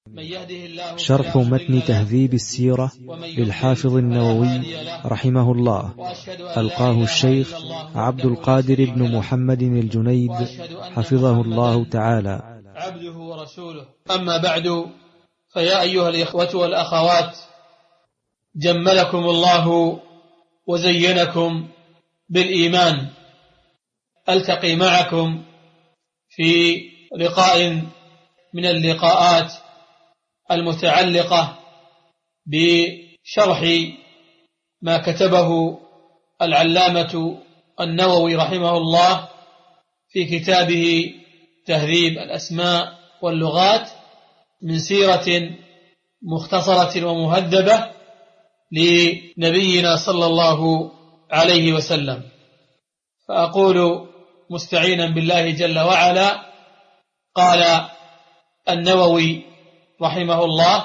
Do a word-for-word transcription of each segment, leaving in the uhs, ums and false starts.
شرح متن تهذيب السيرة للحافظ النووي رحمه الله، ألقاه الشيخ عبد القادر بن محمد الجنيد حفظه الله تعالى. عبده ورسوله. أما بعد، فيا أيها الإخوة والأخوات، جملكم الله وزينكم بالإيمان. ألتقي معكم في لقاء من اللقاءات المتعلقة بشرح ما كتبه العلامة النووي رحمه الله في كتابه تهذيب الأسماء واللغات من سيرة مختصرة ومهذبة لنبينا صلى الله عليه وسلم. فأقول مستعينا بالله جل وعلا: قال النووي رحمه الله: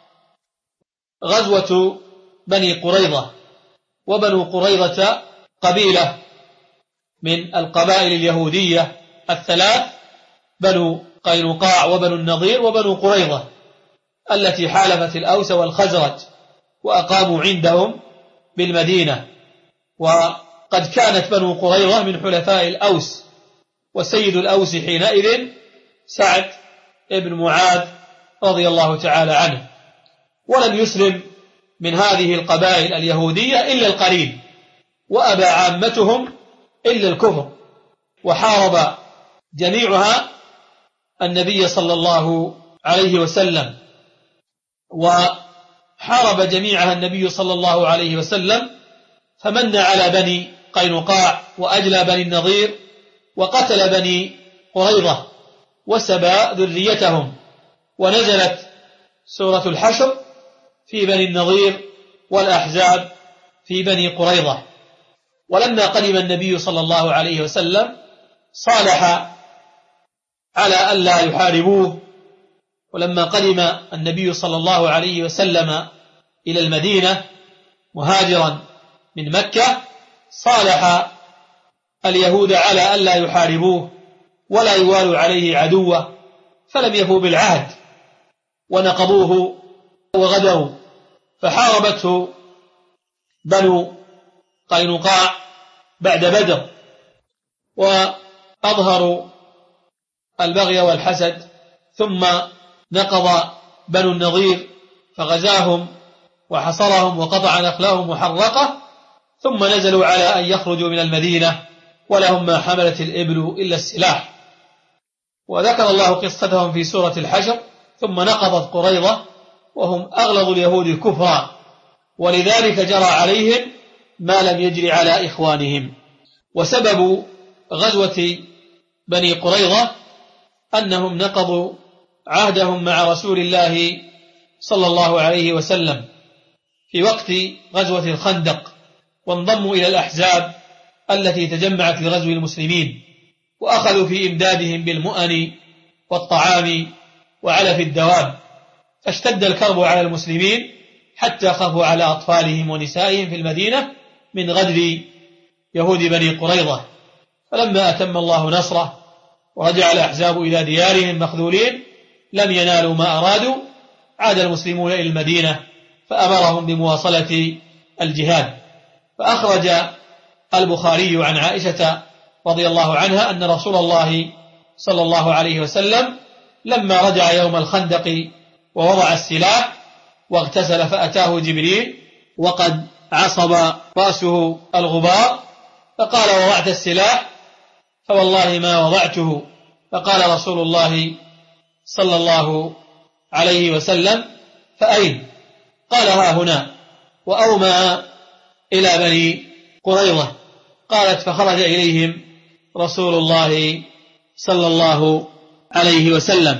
غزوة بني قريظة. وبنو قريظة قبيلة من القبائل اليهودية الثلاث، بنو قينقاع وبنو النضير وبنو قريظة، التي حالفت الأوس والخزرج وأقاموا عندهم بالمدينة. وقد كانت بنو قريظة من حلفاء الأوس، وسيد الأوس حينئذ سعد بن معاذ رضي الله تعالى عنه. ولم يسلم من هذه القبائل اليهودية إلا القليل، وأبى عامتهم إلا الكفر، وحارب جميعها النبي صلى الله عليه وسلم وحارب جميعها النبي صلى الله عليه وسلم فمن على بني قينقاع وأجلى بني النضير وقتل بني قريظة وسبى ذريتهم. ونزلت سورة الحشر في بني النضير والأحزاب في بني قريظة. ولما قدم النبي صلى الله عليه وسلم صالح على ألا يحاربوه. ولما قدم النبي صلى الله عليه وسلم إلى المدينة مهاجرا من مكة صالح اليهود على ألا يحاربوه ولا يوالوا عليه عدوه، فلم يفوا بالعهد ونقضوه وغدروا، فحاربته بنو قينقاع بعد بدر وأظهروا البغي والحسد. ثم نقض بنو النضير فغزاهم وحصرهم وقطع نخلهم وحرقه، ثم نزلوا على أن يخرجوا من المدينة ولهم ما حملت الإبل إلا السلاح. وذكر الله قصتهم في سورة الحشر. ثم نقضت قريظة وهم أغلظ اليهود كفرا، ولذلك جرى عليهم ما لم يجري على إخوانهم. وسبب غزوة بني قريظة أنهم نقضوا عهدهم مع رسول الله صلى الله عليه وسلم في وقت غزوة الخندق، وانضموا إلى الأحزاب التي تجمعت لغزو المسلمين، وأخذوا في إمدادهم بالمؤن والطعام وعلف الدواب، فاشتد الكرب على المسلمين حتى خافوا على أطفالهم ونسائهم في المدينة من غدر يهود بني قريظة. فلما أتم الله نصره ورجع الأحزاب إلى ديارهم مخذولين لم ينالوا ما أرادوا، عاد المسلمون إلى المدينة فأمرهم بمواصلة الجهاد. فأخرج البخاري عن عائشة رضي الله عنها أن رسول الله صلى الله عليه وسلم لما رجع يوم الخندق ووضع السلاح واغتسل فأتاه جبريل وقد عصب رأسه الغبار، فقال: وضعت السلاح؟ فوالله ما وضعته. فقال رسول الله صلى الله عليه وسلم: فأين؟ قال: ها هنا. وأومى إلى بني قريظة. قالت: فخرج إليهم رسول الله صلى الله عليه وسلم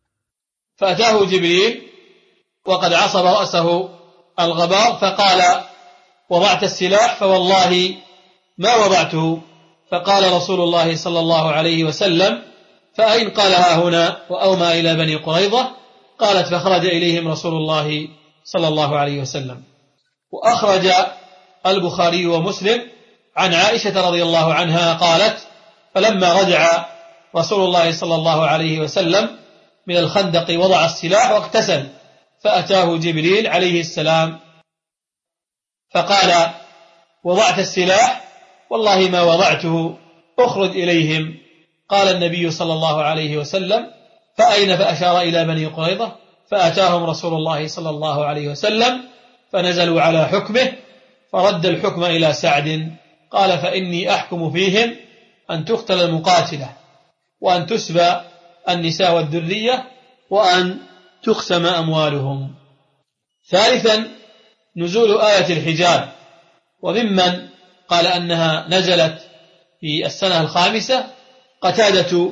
فأتاه جبريل وقد عصب رأسه الغبار، فقال: وضعت السلاح؟ فوالله ما وضعته. فقال رسول الله صلى الله عليه وسلم: فأين؟ قال: ها هنا. وأومى إلى بني قريظة. قالت: فخرج إليهم رسول الله صلى الله عليه وسلم. وأخرج البخاري ومسلم عن عائشة رضي الله عنها قالت: فلما رجع رسول الله صلى الله عليه وسلم من الخندق وضع السلاح واغتسل، فأتاه جبريل عليه السلام فقال: وضعت السلاح؟ والله ما وضعته، اخرج إليهم. قال النبي صلى الله عليه وسلم: فأين؟ فأشار إلى بني قريظة، فأتاهم رسول الله صلى الله عليه وسلم فنزلوا على حكمه، فرد الحكم إلى سعد. قال: فإني أحكم فيهم أن تقتل المقاتلة، وأن تسبى النساء والذرية، وأن تقسم أموالهم. ثالثا نزول آية الحجاب، وممن قال أنها نزلت في السنة الخامسة قتادة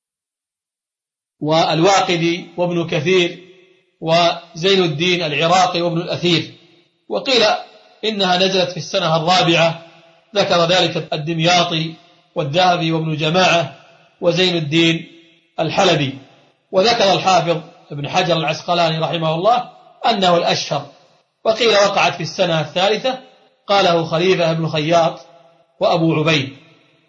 والواقدي وابن كثير وزين الدين العراقي وابن الأثير، وقيل إنها نزلت في السنة الرابعة، ذكر ذلك الدمياطي والذهبي وابن جماعة وزين الدين الحلبي. وذكر الحافظ ابن حجر العسقلاني رحمه الله أنه الأشهر، وقيل وقعت في السنة الثالثة، قاله خليفة بن خياط وأبو عبيد.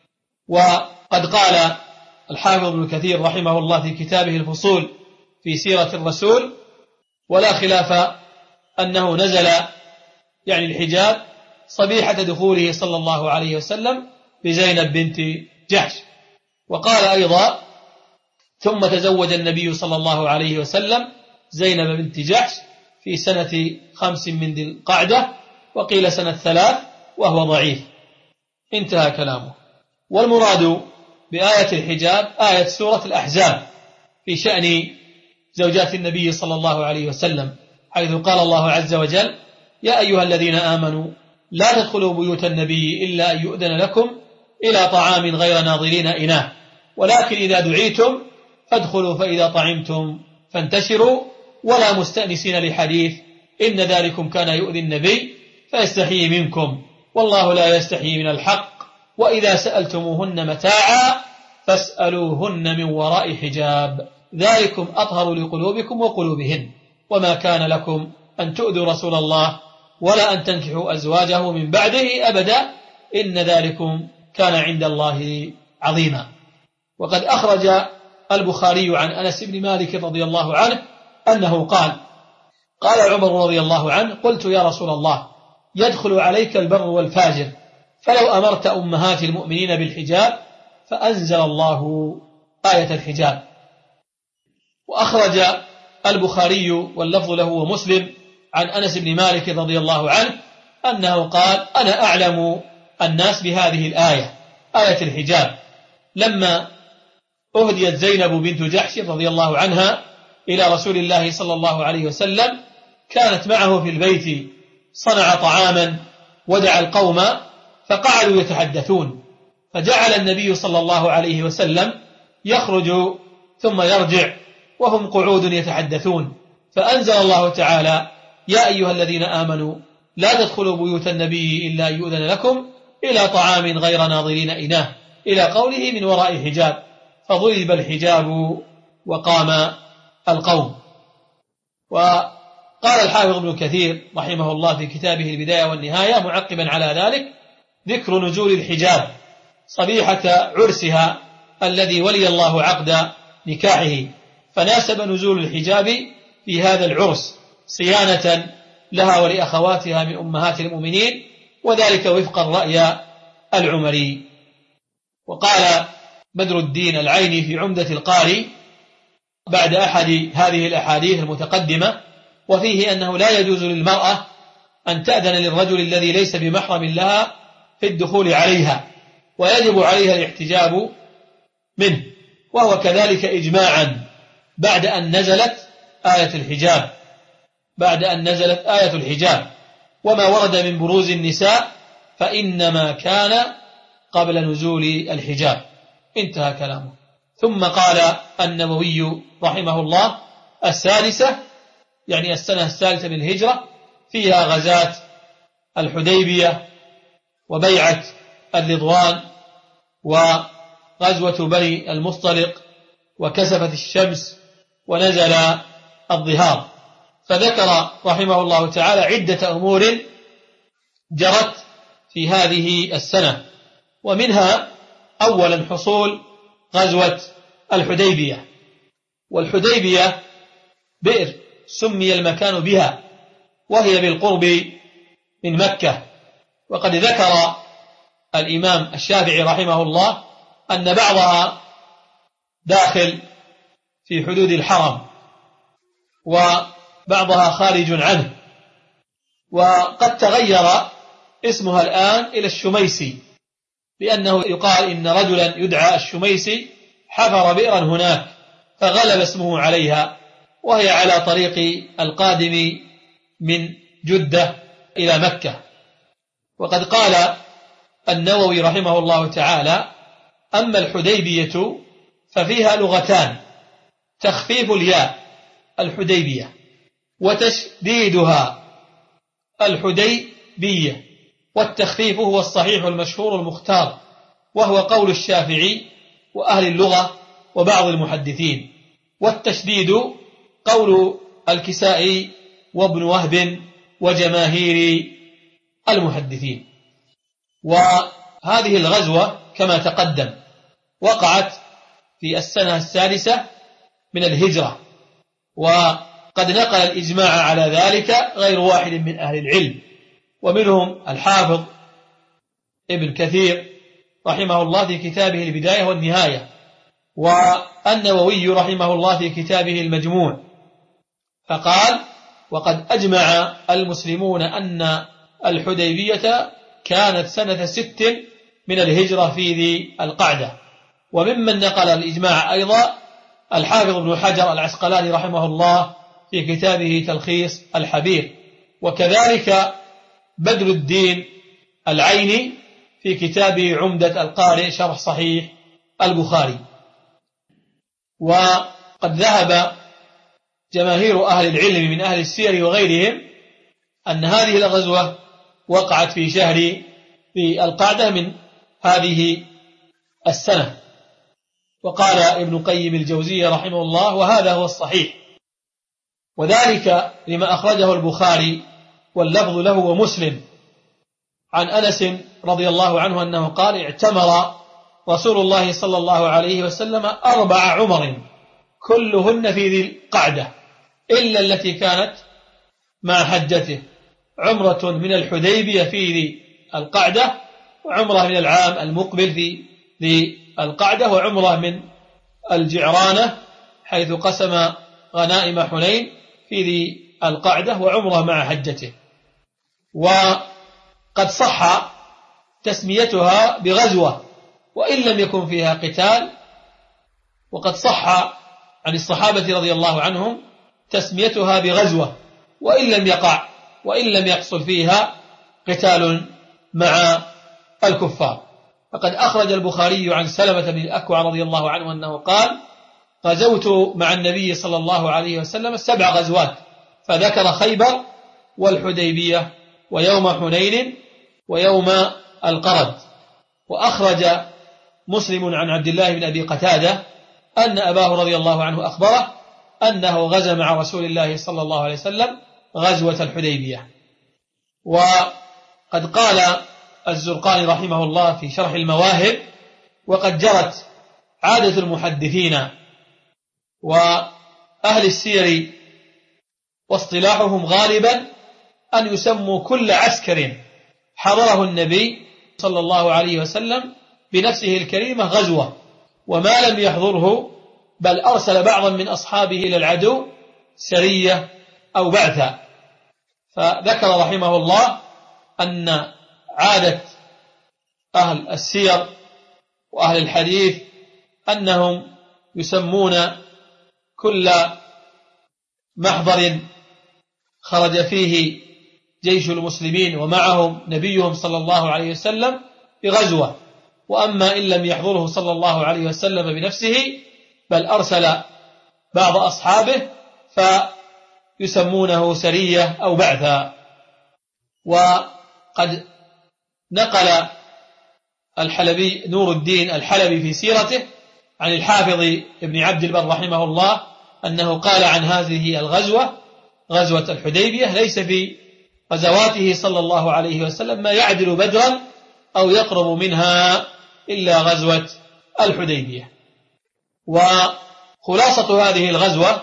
وقد قال الحافظ ابن كثير رحمه الله في كتابه الفصول في سيرة الرسول: ولا خلاف أنه نزل يعني الحجاب صبيحة دخوله صلى الله عليه وسلم بزينب بنت جحش. وقال أيضا: ثم تزوج النبي صلى الله عليه وسلم زينب بنت جحش في سنة خمس من ذي القعدة، وقيل سنة ثلاث، وهو ضعيف. انتهى كلامه. والمراد بآية الحجاب آية سورة الأحزاب في شأن زوجات النبي صلى الله عليه وسلم، حيث قال الله عز وجل: يا أيها الذين آمنوا لا تدخلوا بيوت النبي إلا أن يؤذن لكم إلى طعام غير ناظرين إناه، ولكن إذا دعيتم فادخلوا فإذا طعمتم فانتشروا ولا مستأنسين لحديث، إن ذلكم كان يؤذي النبي فيستحيي منكم والله لا يستحيي من الحق، وإذا سألتموهن متاعا فاسألوهن من وراء حجاب، ذلكم أطهر لقلوبكم وقلوبهن، وما كان لكم أن تؤذوا رسول الله ولا أن تنكحوا أزواجه من بعده أبدا، إن ذلكم كان عند الله عظيما. وقد أخرج البخاري عن أنس بن مالك رضي الله عنه أنه قال: قال عمر رضي الله عنه: قلت يا رسول الله، يدخل عليك البر والفاجر، فلو أمرت أمهات المؤمنين بالحجاب، فأنزل الله آية الحجاب. وأخرج البخاري واللفظ له ومسلم عن أنس بن مالك رضي الله عنه أنه قال: أنا أعلم الناس بهذه الآية، آية الحجاب، لما أهديت زينب بنت جحش رضي الله عنها إلى رسول الله صلى الله عليه وسلم، كانت معه في البيت، صنع طعاما ودعا القوم فقعدوا يتحدثون، فجعل النبي صلى الله عليه وسلم يخرج ثم يرجع وهم قعود يتحدثون، فأنزل الله تعالى: يا أيها الذين آمنوا لا تدخلوا بيوت النبي إلا أن يؤذن لكم إلى طعام غير ناظرين إناه، إلى قوله من وراء حجاب، فضرب الحجاب وقام القوم. وقال الحافظ ابن كثير رحمه الله في كتابه البداية والنهاية معقبا على ذلك: ذكر نزول الحجاب صبيحة عرسها الذي ولي الله عقد نكاحه، فناسب نزول الحجاب في هذا العرس صيانة لها ولأخواتها من أمهات المؤمنين، وذلك وفق الرأي العمري. وقال بدر الدين العيني في عمدة القاري بعد أحد هذه الأحاديث المتقدمة، وفيه أنه لا يجوز للمرأة أن تأذن للرجل الذي ليس بمحرم لها في الدخول عليها، ويجب عليها الاحتجاب منه، وهو كذلك إجماعا بعد أن نزلت آية الحجاب بعد أن نزلت آية الحجاب وما ورد من بروز النساء فإنما كان قبل نزول الحجاب. انتهى كلامه. ثم قال النووي رحمه الله: السادسة يعني السنة الثالثة من الهجرة، فيها غزاة الحديبية وبيعة الرضوان وغزوة بني المصطلق وكسفت الشمس ونزل الظهار. فذكر رحمه الله تعالى عدة أمور جرت في هذه السنة، ومنها أولا حصول غزوة الحديبية، والحديبية بئر سمي المكان بها، وهي بالقرب من مكة. وقد ذكر الإمام الشافعي رحمه الله أن بعضها داخل في حدود الحرم وبعضها خارج عنه، وقد تغير اسمها الآن إلى الشميسي، لأنه يقال إن رجلا يدعى الشميسي حفر بئرا هناك فغلب اسمه عليها، وهي على طريق القادم من جدة إلى مكة. وقد قال النووي رحمه الله تعالى: أما الحديبية ففيها لغتان: تخفيف الياء الحديبية، وتشديدها الحديبية، والتخفيف هو الصحيح المشهور المختار، وهو قول الشافعي وأهل اللغة وبعض المحدثين، والتشديد قول الكسائي وابن وهب وجماهير المحدثين. وهذه الغزوة كما تقدم وقعت في السنة السادسة من الهجرة، وقد نقل الإجماع على ذلك غير واحد من أهل العلم، ومنهم الحافظ ابن كثير رحمه الله في كتابه البداية والنهاية، والنووي رحمه الله في كتابه المجموع، فقال: وقد أجمع المسلمون أن الحديبية كانت سنة ست من الهجرة في ذي القعدة. وممن نقل الإجماع أيضا الحافظ ابن حجر العسقلاني رحمه الله في كتابه تلخيص الحبير، وكذلك بدر الدين العيني في كتابه عمدة القارئ شرح صحيح البخاري. وقد ذهب جماهير أهل العلم من أهل السير وغيرهم أن هذه الغزوة وقعت في شهر في القعدة من هذه السنة. وقال ابن قيم الجوزية رحمه الله: وهذا هو الصحيح، وذلك لما أخرجه البخاري واللفظ له ومسلم عن أنس رضي الله عنه أنه قال: اعتمر رسول الله صلى الله عليه وسلم أربع عمر كلهن في ذي القعدة إلا التي كانت مع حجته، عمرة من الحديبية في ذي القعدة، وعمرة من العام المقبل في ذي القعدة، وعمرة من الجعرانة حيث قسم غنائم حنين في ذي القعدة، وعمرة مع حجته. وقد صح تسميتها بغزوة وإن لم يكن فيها قتال، وقد صح عن الصحابة رضي الله عنهم تسميتها بغزوة وإن لم يقع وإن لم يحصل فيها قتال مع الكفار. فقد أخرج البخاري عن سلمة بن الأكوع رضي الله عنه أنه قال: غزوت مع النبي صلى الله عليه وسلم سبع غزوات، فذكر خيبر والحديبية ويوم حنين ويوم القرد. وأخرج مسلم عن عبد الله بن أبي قتادة أن أباه رضي الله عنه أخبره أنه غزا مع رسول الله صلى الله عليه وسلم غزوة الحديبية. وقد قال الزرقاني رحمه الله في شرح المواهب: وقد جرت عادة المحدثين وأهل السير واصطلاحهم غالبا أن يسموا كل عسكر حضره النبي صلى الله عليه وسلم بنفسه الكريمة غزوة، وما لم يحضره بل أرسل بعضا من أصحابه إلى العدو سرية أو بعثة. فذكر رحمه الله أن عادة أهل السير وأهل الحديث أنهم يسمون كل محضر خرج فيه جيش المسلمين ومعهم نبيهم صلى الله عليه وسلم بغزوة، وأما إن لم يحضره صلى الله عليه وسلم بنفسه بل أرسل بعض أصحابه فيسمونه سرية أو بعثة. وقد نقل الحلبي نور الدين الحلبي في سيرته عن الحافظ ابن عبد البر رحمه الله أنه قال عن هذه الغزوة غزوة الحديبية: ليس في غزواته صلى الله عليه وسلم ما يعدل بدرا أو يقرب منها إلا غزوة الحديبية. خلاصة هذه الغزوة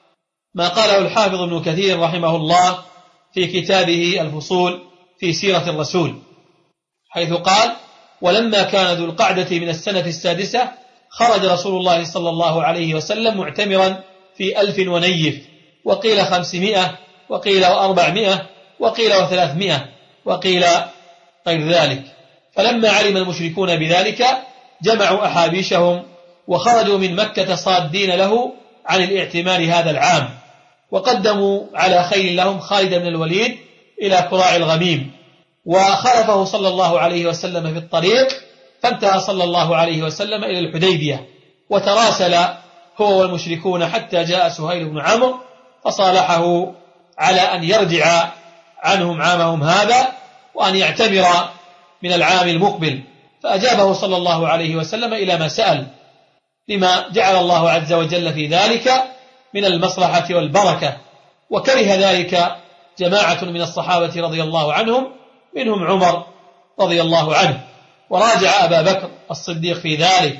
ما قاله الحافظ ابن كثير رحمه الله في كتابه الفصول في سيرة الرسول، حيث قال: ولما كان ذو القعدة من السنة السادسة خرج رسول الله صلى الله عليه وسلم معتمرا في ألف ونيف، وقيل خمسمائة، وقيل وأربعمائة، وقيل وثلاثمائة، وقيل غير ذلك. فلما علم المشركون بذلك جمعوا أحابيشهم وخرجوا من مكة صادين له عن الاعتمار هذا العام، وقدموا على خيل لهم خالد بن الوليد إلى كراع الغميم، وخلفه صلى الله عليه وسلم في الطريق، فانتهى صلى الله عليه وسلم إلى الحديبية، وتراسل هو والمشركون حتى جاء سهيل بن عمرو فصالحه على أن يرجع عنهم عامهم هذا وأن يعتمر من العام المقبل، فأجابه صلى الله عليه وسلم إلى ما سأل، لما جعل الله عز وجل في ذلك من المصلحة والبركة. وكره ذلك جماعة من الصحابة رضي الله عنهم، منهم عمر رضي الله عنه، وراجع أبا بكر الصديق في ذلك،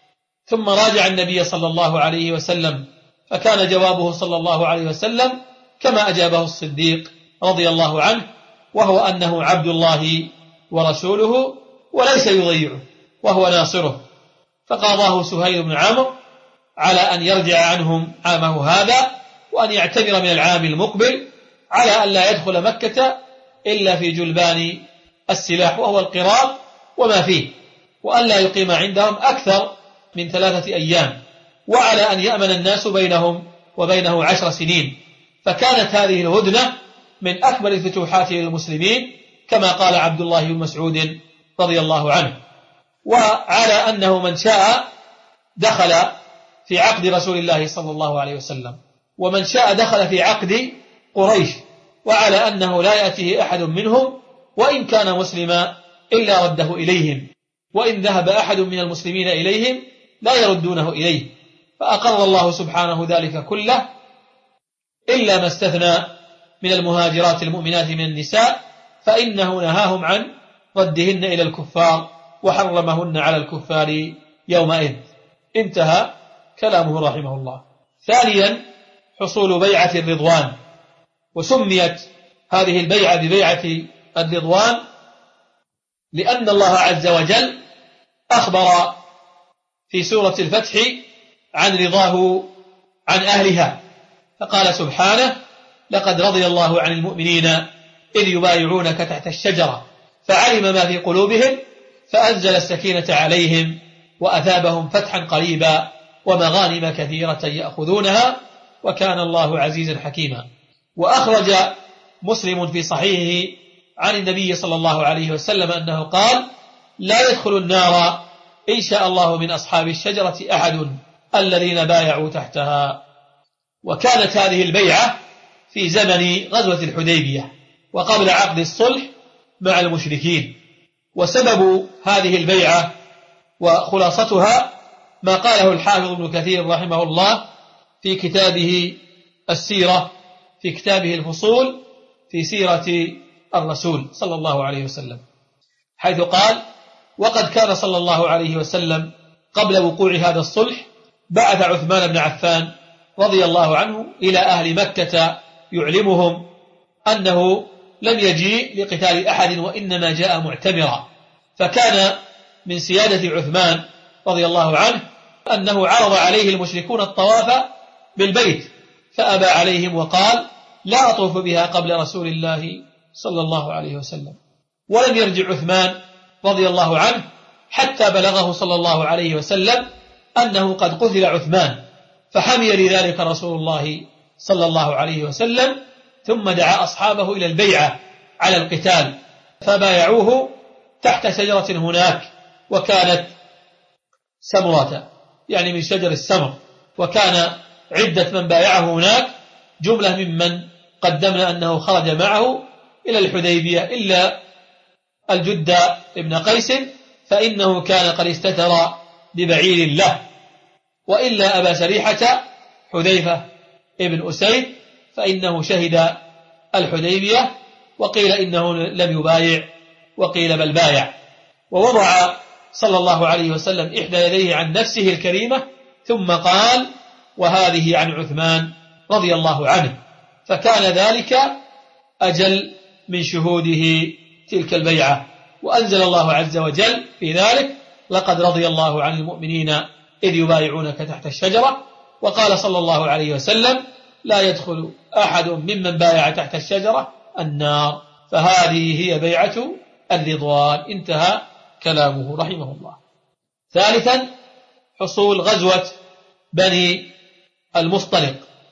ثم راجع النبي صلى الله عليه وسلم، فكان جوابه صلى الله عليه وسلم كما أجابه الصديق رضي الله عنه، وهو أنه عبد الله ورسوله وليس يضيعه وهو ناصره. فقاضاه سهيل بن عمرو على أن يرجع عنهم عامه هذا وأن يعتمر من العام المقبل، على أن لا يدخل مكة إلا في جلبان السلاح وهو القراط وما فيه، وأن لا يقيم عندهم أكثر من ثلاثة أيام، وعلى أن يأمن الناس بينهم وبينه عشر سنين. فكانت هذه الهدنة من أكبر الفتوحات للمسلمين، كما قال عبد الله بن مسعود رضي الله عنه. وعلى أنه من شاء دخل في عقد رسول الله صلى الله عليه وسلم، ومن شاء دخل في عقد قريش، وعلى أنه لا يأتيه أحد منهم وإن كان مسلما إلا رده إليهم، وإن ذهب أحد من المسلمين إليهم لا يردونه إليه. فأقر الله سبحانه ذلك كله إلا ما استثنى من المهاجرات المؤمنات من النساء، فإنه نهاهم عن ردهن إلى الكفار وحرمهن على الكفار يومئذ. انتهى كلامه رحمه الله. ثانيا، حصول بيعة الرضوان، وسميت هذه البيعة ببيعة الرضوان لأن الله عز وجل أخبر في سورة الفتح عن رضاه عن أهلها، فقال سبحانه: لقد رضي الله عن المؤمنين إذ يبايعونك تحت الشجرة فعلم ما في قلوبهم فأنزل السكينة عليهم وأثابهم فتحا قريبا ومغانم كثيرة يأخذونها وكان الله عزيزا حكيما. وأخرج مسلم في صحيحه عن النبي صلى الله عليه وسلم أنه قال: لا يدخل النار إن شاء الله من أصحاب الشجرة أحد الذين بايعوا تحتها. وكانت هذه البيعة في زمن غزوة الحديبية وقبل عقد الصلح مع المشركين. وسبب هذه البيعة وخلاصتها ما قاله الحافظ ابن كثير رحمه الله في كتابه السيرة، في كتابه الفصول في سيرة الرسول صلى الله عليه وسلم، حيث قال: وقد كان صلى الله عليه وسلم قبل وقوع هذا الصلح بعث عثمان بن عفان رضي الله عنه إلى أهل مكة يعلمهم أنه لم يجيء لقتال أحد وإنما جاء معتمرا. فكان من سيادة عثمان رضي الله عنه أنه عرض عليه المشركون الطواف بالبيت فأبى عليهم وقال: لا أطوف بها قبل رسول الله صلى الله عليه وسلم. ولم يرجع عثمان رضي الله عنه حتى بلغه صلى الله عليه وسلم أنه قد قتل عثمان، فحمي لذلك رسول الله صلى الله عليه وسلم، ثم دعا أصحابه إلى البيعة على القتال فبايعوه تحت شجرة هناك، وكانت سمرة يعني من شجر السمر. وكان عدة من بايعه هناك جملة ممن قدمنا أنه خرج معه إلى الحديبية إلا الجد ابن قيس فإنه كان قد استتر ببعير له، وإلا أبا سريحة حذيفة ابن أسيد فإنه شهد الحديبية، وقيل إنه لم يبايع وقيل بل بايع. ووضع صلى الله عليه وسلم إحدى يديه عن نفسه الكريمة ثم قال: وهذه عن عثمان رضي الله عنه، فكان ذلك أجل من شهوده تلك البيعة. وأنزل الله عز وجل في ذلك: لقد رضي الله عن المؤمنين إذ يبايعونك تحت الشجرة. وقال صلى الله عليه وسلم: لا يدخل أحد ممن بايع تحت الشجرة النار، فهذه هي بيعة الرضوان. انتهى كلامه رحمه الله. ثالثا، حصول غزوة بني المصطلق.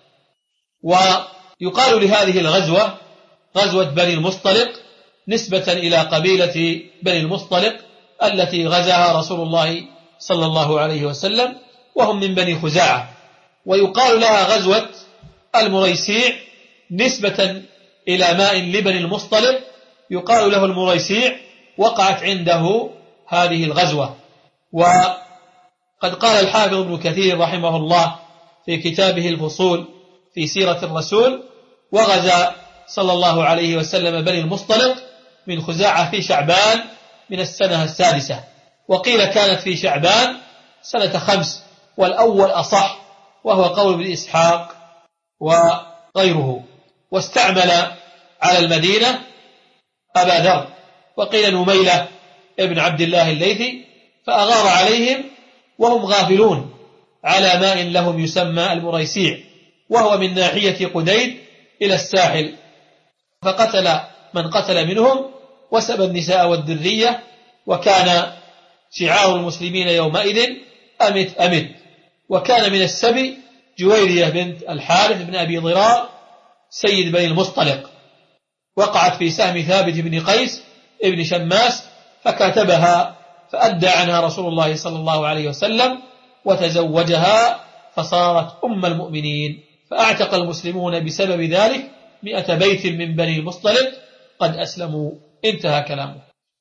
ويقال لهذه الغزوة غزوة بني المصطلق نسبة إلى قبيلة بني المصطلق التي غزاها رسول الله صلى الله عليه وسلم، وهم من بني خزاعة. ويقال لها غزوة المريسيع نسبة إلى ماء لبني المصطلق يقال له المريسيع، وقعت عنده هذه الغزوة. وقد قال الحافظ ابن كثير رحمه الله في كتابه الفصول في سيرة الرسول: وغزا صلى الله عليه وسلم بني المصطلق من خزاعة في شعبان من السنة السادسة، وقيل كانت في شعبان سنة خمس، والأول أصح، وهو قول ابن إسحاق وغيره. واستعمل على المدينة أبا ذر، وقيل نميلة ابن عبد الله الليثي، فأغار عليهم وهم غافلون على ماء لهم يسمى المريسيع، وهو من ناحية قديد إلى الساحل، فقتل من قتل منهم وسب النساء والذرية. وكان شعار المسلمين يومئذ أمت أمت. وكان من السبي جويرية بنت الحارث بن أبي ضرار سيد بني المصطلق، وقعت في سهم ثابت بن قيس ابن شماس فكاتبها، فأدى عنها رسول الله صلى الله عليه وسلم وتزوجها فصارت أم المؤمنين، فأعتق المسلمون بسبب ذلك مئة بيت من بني المصطلق قد أسلموا. انتهى كلامه.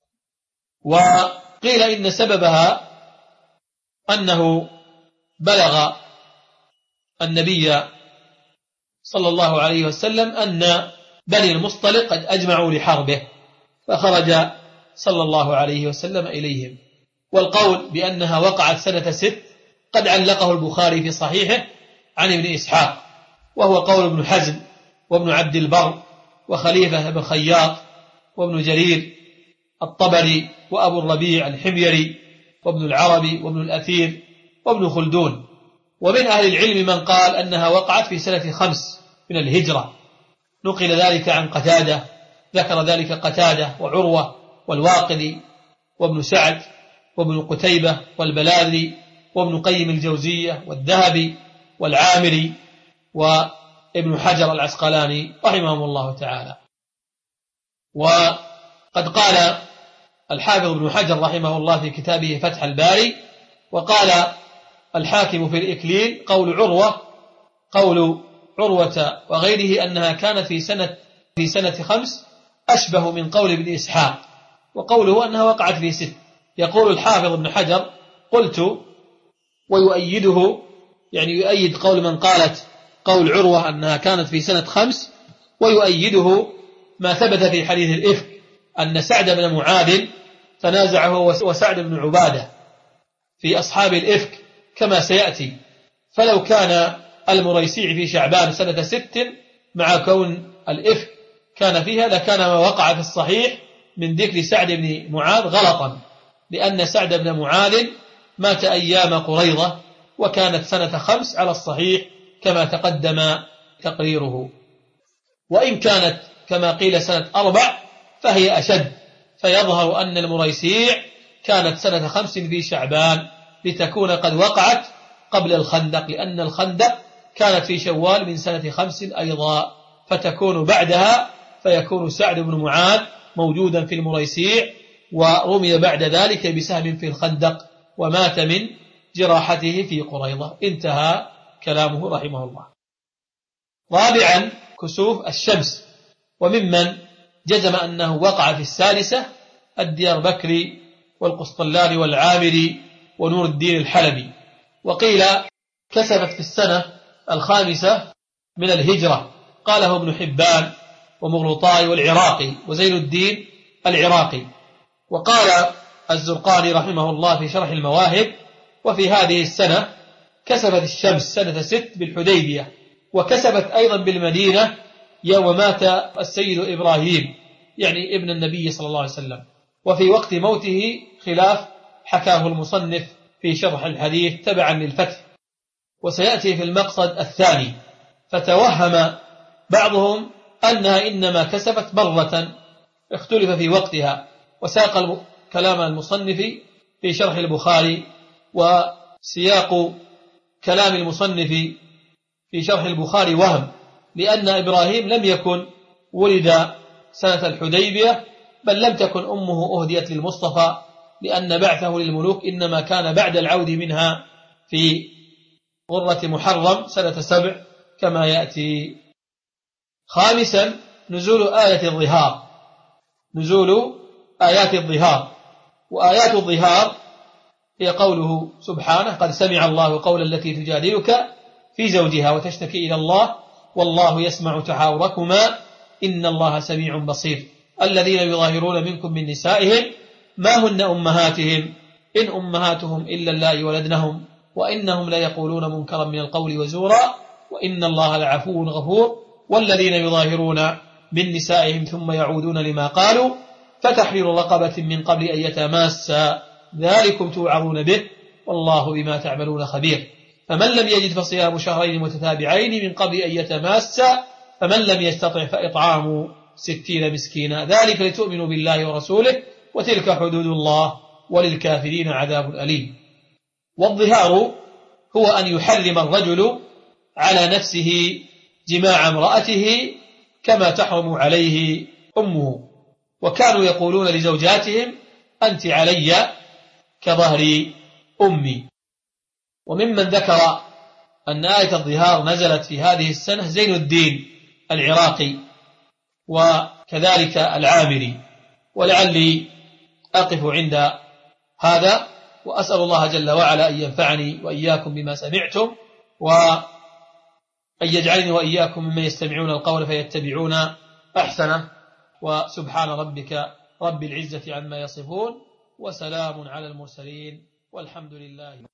وقيل إن سببها أنه بلغ النبي صلى الله عليه وسلم أن بني المصطلق قد أجمعوا لحربه، فخرج صلى الله عليه وسلم إليهم. والقول بأنها وقعت سنة ست قد علقه البخاري في صحيحه عن ابن إسحاق، وهو قول ابن حزم وابن عبد البر وخليفة بن خياط وابن جرير الطبري وأبو الربيع الحميري وابن العربي وابن الأثير وابن خلدون. ومن أهل العلم من قال أنها وقعت في سنة خمس من الهجرة، نقل ذلك عن قتادة، ذكر ذلك قتادة وعروة والواقدي وابن سعد وابن قتيبة والبلاذري وابن قيم الجوزية والذهبي والعامري وابن حجر العسقلاني رحمهم الله تعالى. وقد قال الحافظ ابن حجر رحمه الله في كتابه فتح الباري: وقال الحاكم في الإكليل قول عروة قول عروة وغيره أنها كانت في سنة في سنة خمس أشبه من قول ابن إسحاق، وقوله أنها وقعت في ست. يقول الحافظ ابن حجر: قلت ويؤيده، يعني يؤيد قول من قالت قول عروة أنها كانت في سنة خمس، ويؤيده ما ثبت في حديث الإفك أن سعد بن معاذ تنازعه وسعد بن عبادة في أصحاب الإفك كما سيأتي. فلو كان المريسيع في شعبان سنة ست مع كون الإفك كان فيها لكان ما وقع في الصحيح من ذكر سعد بن معاذ غلطا، لأن سعد بن معاذ مات أيام قريضة وكانت سنة خمس على الصحيح كما تقدم تقريره. وإن كانت كما قيل سنة أربع فهي أشد، فيظهر أن المريسيع كانت سنة خمس في شعبان لتكون قد وقعت قبل الخندق، لأن الخندق كانت في شوال من سنة خمس أيضا، فتكون بعدها، فيكون سعد بن معاذ موجودا في المريسيع ورمي بعد ذلك بسهم في الخندق ومات من جراحته في قريضة. انتهى كلامه رحمه الله. رابعا، كسوف الشمس. وممن جزم أنه وقع في السادسة الديار بكري والقسطلاني والعامري ونور الدين الحلبي، وقيل كسفت في السنة الخامسة من الهجرة، قاله ابن حبان ومغلطاي والعراقي وزين الدين العراقي. وقال الزرقاني رحمه الله في شرح المواهب: وفي هذه السنة كسفت الشمس سنة ست بالحديبية، وكسفت أيضا بالمدينة يوم مات السيد إبراهيم يعني ابن النبي صلى الله عليه وسلم. وفي وقت موته خلاف حكاه المصنف في شرح الحديث تبعا للفتح، وسيأتي في المقصد الثاني. فتوهم بعضهم أنها إنما كسفت مرة، اختلف في وقتها. وساق كلام المصنف في شرح البخاري، وسياق كلام المصنف في شرح البخاري وهم، لأن إبراهيم لم يكن ولد سنة الحديبية، بل لم تكن أمه أهديت للمصطفى، لأن بعثه للملوك إنما كان بعد العود منها في غرة محرم سنة سبع كما يأتي. خامسا نزول آية الظهار، نزول آيات الظهار. وآيات الظهار هي قوله سبحانه: قد سمع الله قول التي تجادلك في زوجها وتشتكي إلى الله والله يسمع تحاوركما إن الله سميع بصير. الذين يظاهرون منكم من نسائهم ما هن أمهاتهم إن أمهاتهم إلا اللائي ولدنهم وإنهم ليقولون منكرا من القول وزورا وإن الله لعفو غفور. والذين يظاهرون من نسائهم ثم يعودون لما قالوا فتحرير رقبة من قبل أن يتماسا ذلكم توعظون به والله بما تعملون خبير. فمن لم يجد فصيام شهرين متتابعين من قبل أن يتماسا فمن لم يستطع فإطعام ستين مسكينا ذلك لتؤمنوا بالله ورسوله وتلك حدود الله وللكافرين عذاب أليم. والظهار هو أن يحرم الرجل على نفسه جماع امرأته كما تحرم عليه أمه. وكانوا يقولون لزوجاتهم أنت علي كظهر أمي. وممن ذكر أن آية الظهار نزلت في هذه السنة زين الدين العراقي وكذلك العامري. ولعلي أقف عند هذا، وأسأل الله جل وعلا أن ينفعني وإياكم بما سمعتم، وأن يجعلني وإياكم ممن يستمعون القول فيتبعون أحسنه. وسبحان ربك رب العزة عما يصفون وسلام على المرسلين والحمد لله.